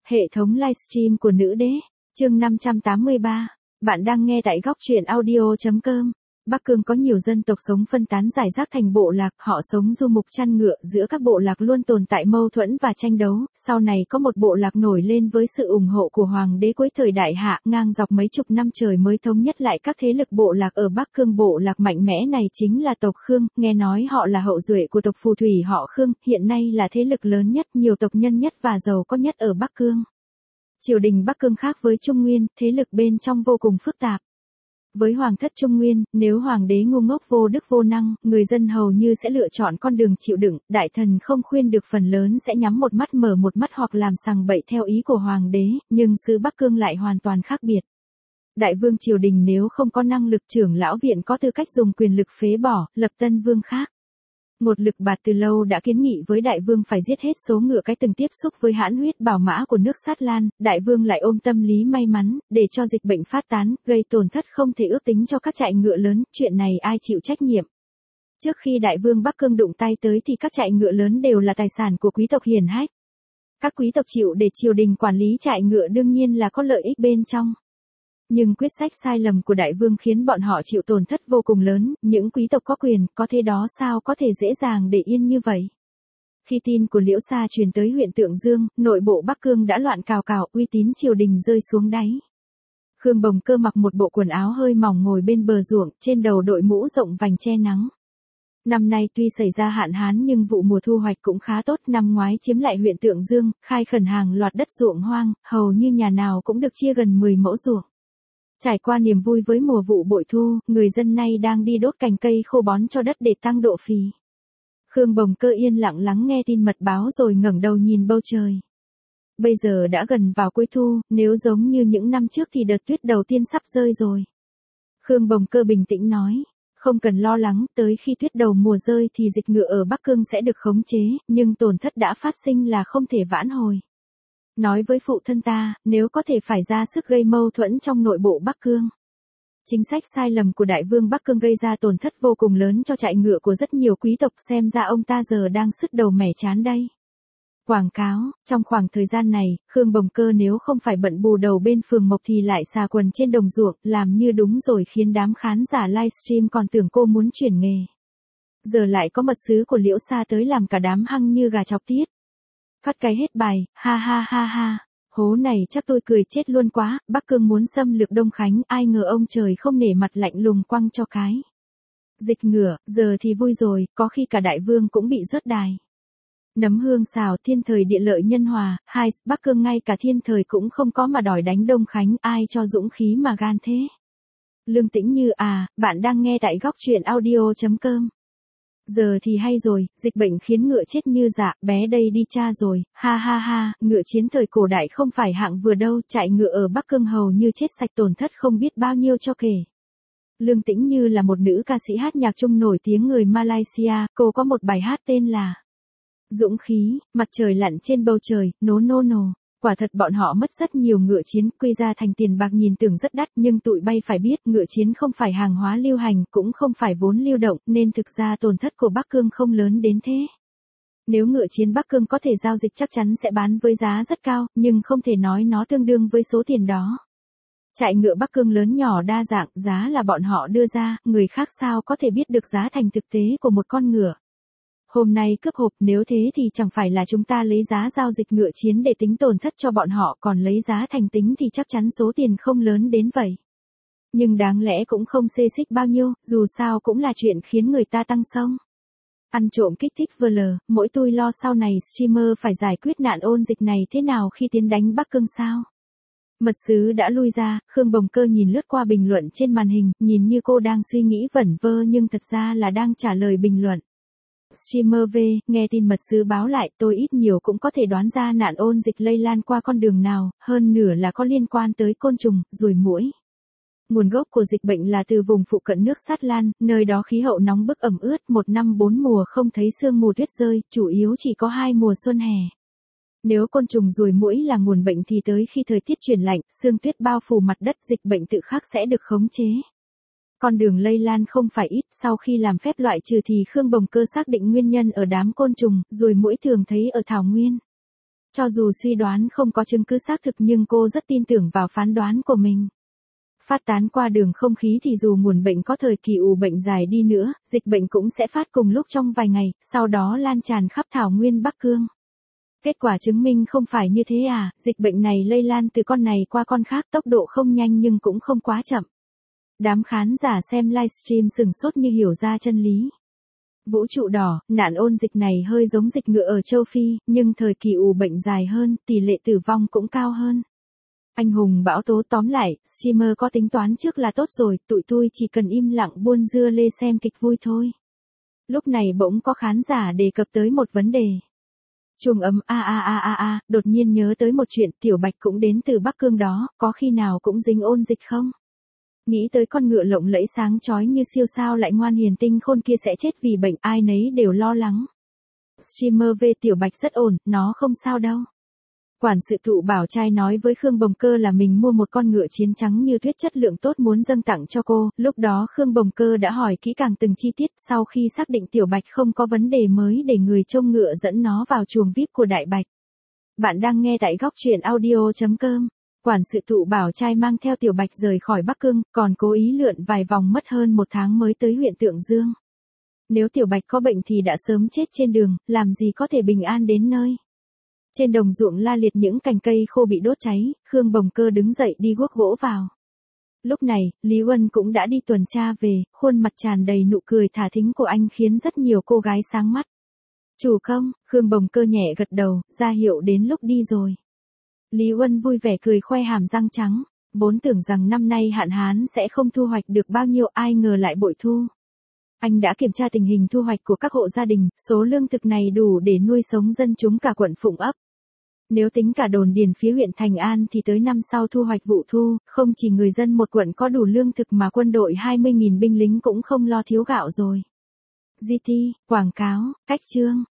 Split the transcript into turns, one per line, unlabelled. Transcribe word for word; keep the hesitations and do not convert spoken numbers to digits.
Hệ thống livestream của nữ đế, chương năm trăm tám mươi ba. Bạn đang nghe tại góc truyện audio chấm com. Bắc Cương có nhiều dân tộc sống phân tán rải rác thành bộ lạc, họ sống du mục chăn ngựa, giữa các bộ lạc luôn tồn tại mâu thuẫn và tranh đấu. Sau này có một bộ lạc nổi lên với sự ủng hộ của hoàng đế cuối thời Đại Hạ, ngang dọc mấy chục năm trời mới thống nhất lại các thế lực bộ lạc ở Bắc Cương. Bộ lạc mạnh mẽ này chính là tộc Khương, nghe nói họ là hậu duệ của tộc phù thủy họ Khương, hiện nay là thế lực lớn nhất, nhiều tộc nhân nhất và giàu có nhất ở Bắc Cương. Triều đình Bắc Cương khác với Trung Nguyên, thế lực bên trong vô cùng phức tạp. Với hoàng thất Trung Nguyên, nếu hoàng đế ngu ngốc vô đức vô năng, người dân hầu như sẽ lựa chọn con đường chịu đựng, đại thần không khuyên được phần lớn sẽ nhắm một mắt mở một mắt hoặc làm sằng bậy theo ý của hoàng đế, nhưng xứ Bắc Cương lại hoàn toàn khác biệt. Đại vương triều đình nếu không có năng lực, trưởng lão viện có tư cách dùng quyền lực phế bỏ, lập tân vương khác. Một lực bạt từ lâu đã kiến nghị với đại vương phải giết hết số ngựa cái từng tiếp xúc với hãn huyết bảo mã của nước Sát Lan, đại vương lại ôm tâm lý may mắn, để cho dịch bệnh phát tán, gây tổn thất không thể ước tính cho các trại ngựa lớn, chuyện này ai chịu trách nhiệm. Trước khi đại vương Bắc Cương đụng tay tới thì các trại ngựa lớn đều là tài sản của quý tộc hiển hách. Các quý tộc chịu để triều đình quản lý trại ngựa đương nhiên là có lợi ích bên trong. Nhưng quyết sách sai lầm của đại vương khiến bọn họ chịu tổn thất vô cùng lớn, những quý tộc có quyền, có thế đó sao có thể dễ dàng để yên như vậy. Khi tin của Liễu Sa truyền tới huyện Tượng Dương, nội bộ Bắc Cương đã loạn cào cào, uy tín triều đình rơi xuống đáy. Khương Bồng Cơ mặc một bộ quần áo hơi mỏng ngồi bên bờ ruộng, trên đầu đội mũ rộng vành che nắng. Năm nay tuy xảy ra hạn hán nhưng vụ mùa thu hoạch cũng khá tốt, năm ngoái chiếm lại huyện Tượng Dương, khai khẩn hàng loạt đất ruộng hoang, hầu như nhà nào cũng được chia gần mười mẫu ruộng. Trải qua niềm vui với mùa vụ bội thu, người dân nay đang đi đốt cành cây khô bón cho đất để tăng độ phì. Khương Bồng Cơ yên lặng lắng nghe tin mật báo rồi ngẩng đầu nhìn bầu trời. Bây giờ đã gần vào cuối thu, nếu giống như những năm trước thì đợt tuyết đầu tiên sắp rơi rồi. Khương Bồng Cơ bình tĩnh nói, không cần lo lắng, tới khi tuyết đầu mùa rơi thì dịch ngựa ở Bắc Cương sẽ được khống chế, nhưng tổn thất đã phát sinh là không thể vãn hồi. Nói với phụ thân ta, nếu có thể phải ra sức gây mâu thuẫn trong nội bộ Bắc Cương. Chính sách sai lầm của đại vương Bắc Cương gây ra tổn thất vô cùng lớn cho trại ngựa của rất nhiều quý tộc, xem ra ông ta giờ đang sứt đầu mẻ chán đây. Quảng cáo, trong khoảng thời gian này, Khương Bồng Cơ nếu không phải bận bù đầu bên phường Mộc thì lại xà quần trên đồng ruộng, làm như đúng rồi khiến đám khán giả livestream còn tưởng cô muốn chuyển nghề. Giờ lại có mật sứ của Liễu Sa tới làm cả đám hăng như gà chọc tiết. Phát cái hết bài, ha ha ha ha, hố này chắc tôi cười chết luôn quá, Bắc Cương muốn xâm lược Đông Khánh, ai ngờ ông trời không nể mặt lạnh lùng quăng cho cái. Dịch ngựa, giờ thì vui rồi, có khi cả đại vương cũng bị rớt đài. Nấm hương xào, thiên thời địa lợi nhân hòa, hai, Bắc Cương ngay cả thiên thời cũng không có mà đòi đánh Đông Khánh, ai cho dũng khí mà gan thế. Lương Tĩnh Như à, bạn đang nghe tại góc truyện audio chấm com. Giờ thì hay rồi, dịch bệnh khiến ngựa chết như dạ, bé đây đi cha rồi, ha ha ha, ngựa chiến thời cổ đại không phải hạng vừa đâu, trại ngựa ở Bắc Cương hầu như chết sạch, tổn thất không biết bao nhiêu cho kể. Lương Tĩnh Như là một nữ ca sĩ hát nhạc Trung nổi tiếng người Malaysia, cô có một bài hát tên là Dũng khí, mặt trời lặn trên bầu trời, nố nô nồ. Quả thật bọn họ mất rất nhiều ngựa chiến, quy ra thành tiền bạc nhìn tưởng rất đắt, nhưng tụi bay phải biết, ngựa chiến không phải hàng hóa lưu hành, cũng không phải vốn lưu động, nên thực ra tổn thất của Bắc Cương không lớn đến thế. Nếu ngựa chiến Bắc Cương có thể giao dịch chắc chắn sẽ bán với giá rất cao, nhưng không thể nói nó tương đương với số tiền đó. Trại ngựa Bắc Cương lớn nhỏ đa dạng, giá là bọn họ đưa ra, người khác sao có thể biết được giá thành thực tế của một con ngựa. Hôm nay cướp hộp, nếu thế thì chẳng phải là chúng ta lấy giá giao dịch ngựa chiến để tính tổn thất cho bọn họ, còn lấy giá thành tính thì chắc chắn số tiền không lớn đến vậy. Nhưng đáng lẽ cũng không xê xích bao nhiêu, dù sao cũng là chuyện khiến người ta tăng sông. Ăn trộm kích thích vờ lờ, mỗi tôi lo sau này streamer phải giải quyết nạn ôn dịch này thế nào khi tiến đánh Bắc Cương sao. Mật sứ đã lui ra, Khương Bồng Cơ nhìn lướt qua bình luận trên màn hình, nhìn như cô đang suy nghĩ vẩn vơ nhưng thật ra là đang trả lời bình luận. Streamer V, nghe tin mật sứ báo lại, tôi ít nhiều cũng có thể đoán ra nạn ôn dịch lây lan qua con đường nào, hơn nửa là có liên quan tới côn trùng, ruồi muỗi. Nguồn gốc của dịch bệnh là từ vùng phụ cận nước Sát Lan, nơi đó khí hậu nóng bức ẩm ướt, một năm bốn mùa không thấy sương mù tuyết rơi, chủ yếu chỉ có hai mùa xuân hè. Nếu côn trùng ruồi muỗi là nguồn bệnh thì tới khi thời tiết chuyển lạnh, sương tuyết bao phủ mặt đất, dịch bệnh tự khắc sẽ được khống chế. Con đường lây lan không phải ít, sau khi làm phép loại trừ thì Khương Bồng Cơ xác định nguyên nhân ở đám côn trùng, ruồi muỗi thường thấy ở thảo nguyên. Cho dù suy đoán không có chứng cứ xác thực nhưng cô rất tin tưởng vào phán đoán của mình. Phát tán qua đường không khí thì dù nguồn bệnh có thời kỳ ủ bệnh dài đi nữa, dịch bệnh cũng sẽ phát cùng lúc trong vài ngày, sau đó lan tràn khắp thảo nguyên Bắc Cương. Kết quả chứng minh không phải như thế à, dịch bệnh này lây lan từ con này qua con khác, tốc độ không nhanh nhưng cũng không quá chậm. Đám khán giả xem livestream sừng sốt như hiểu ra chân lý. Vũ trụ đỏ, nạn ôn dịch này hơi giống dịch ngựa ở châu Phi, nhưng thời kỳ ủ bệnh dài hơn, tỷ lệ tử vong cũng cao hơn. Anh hùng bão tố tóm lại, streamer có tính toán trước là tốt rồi, tụi tôi chỉ cần im lặng buôn dưa lê xem kịch vui thôi. Lúc này bỗng có khán giả đề cập tới một vấn đề. Chuông ấm a a a a a, đột nhiên nhớ tới một chuyện, Tiểu Bạch cũng đến từ Bắc Cương đó, có khi nào cũng dính ôn dịch không? Nghĩ tới con ngựa lộng lẫy sáng chói như siêu sao lại ngoan hiền tinh khôn kia sẽ chết vì bệnh, ai nấy đều lo lắng. Streamer về Tiểu Bạch rất ổn, nó không sao đâu. Quản sự thụ bảo trai nói với Khương Bồng Cơ là mình mua một con ngựa chiến trắng như tuyết chất lượng tốt muốn dâng tặng cho cô, lúc đó Khương Bồng Cơ đã hỏi kỹ càng từng chi tiết, sau khi xác định Tiểu Bạch không có vấn đề mới để người trông ngựa dẫn nó vào chuồng vi ai pi của Đại Bạch. Bạn đang nghe tại góc truyện audio chấm com. Quản sự thụ bảo trai mang theo Tiểu Bạch rời khỏi Bắc Cương, còn cố ý lượn vài vòng mất hơn một tháng mới tới huyện Tượng Dương. Nếu Tiểu Bạch có bệnh thì đã sớm chết trên đường, làm gì có thể bình an đến nơi. Trên đồng ruộng la liệt những cành cây khô bị đốt cháy, Khương Bồng Cơ đứng dậy đi guốc gỗ vào. Lúc này, Lý Uân cũng đã đi tuần tra về, khuôn mặt tràn đầy nụ cười thả thính của anh khiến rất nhiều cô gái sáng mắt. Chủ công, Khương Bồng Cơ nhẹ gật đầu, ra hiệu đến lúc đi rồi. Lý Uân vui vẻ cười khoe hàm răng trắng, vốn tưởng rằng năm nay hạn hán sẽ không thu hoạch được bao nhiêu, ai ngờ lại bội thu. Anh đã kiểm tra tình hình thu hoạch của các hộ gia đình, số lương thực này đủ để nuôi sống dân chúng cả quận Phụng Ấp. Nếu tính cả đồn điền phía huyện Thành An thì tới năm sau thu hoạch vụ thu, không chỉ người dân một quận có đủ lương thực mà quân đội hai mươi nghìn binh lính cũng không lo thiếu gạo rồi. giê tê, quảng cáo, cách chương.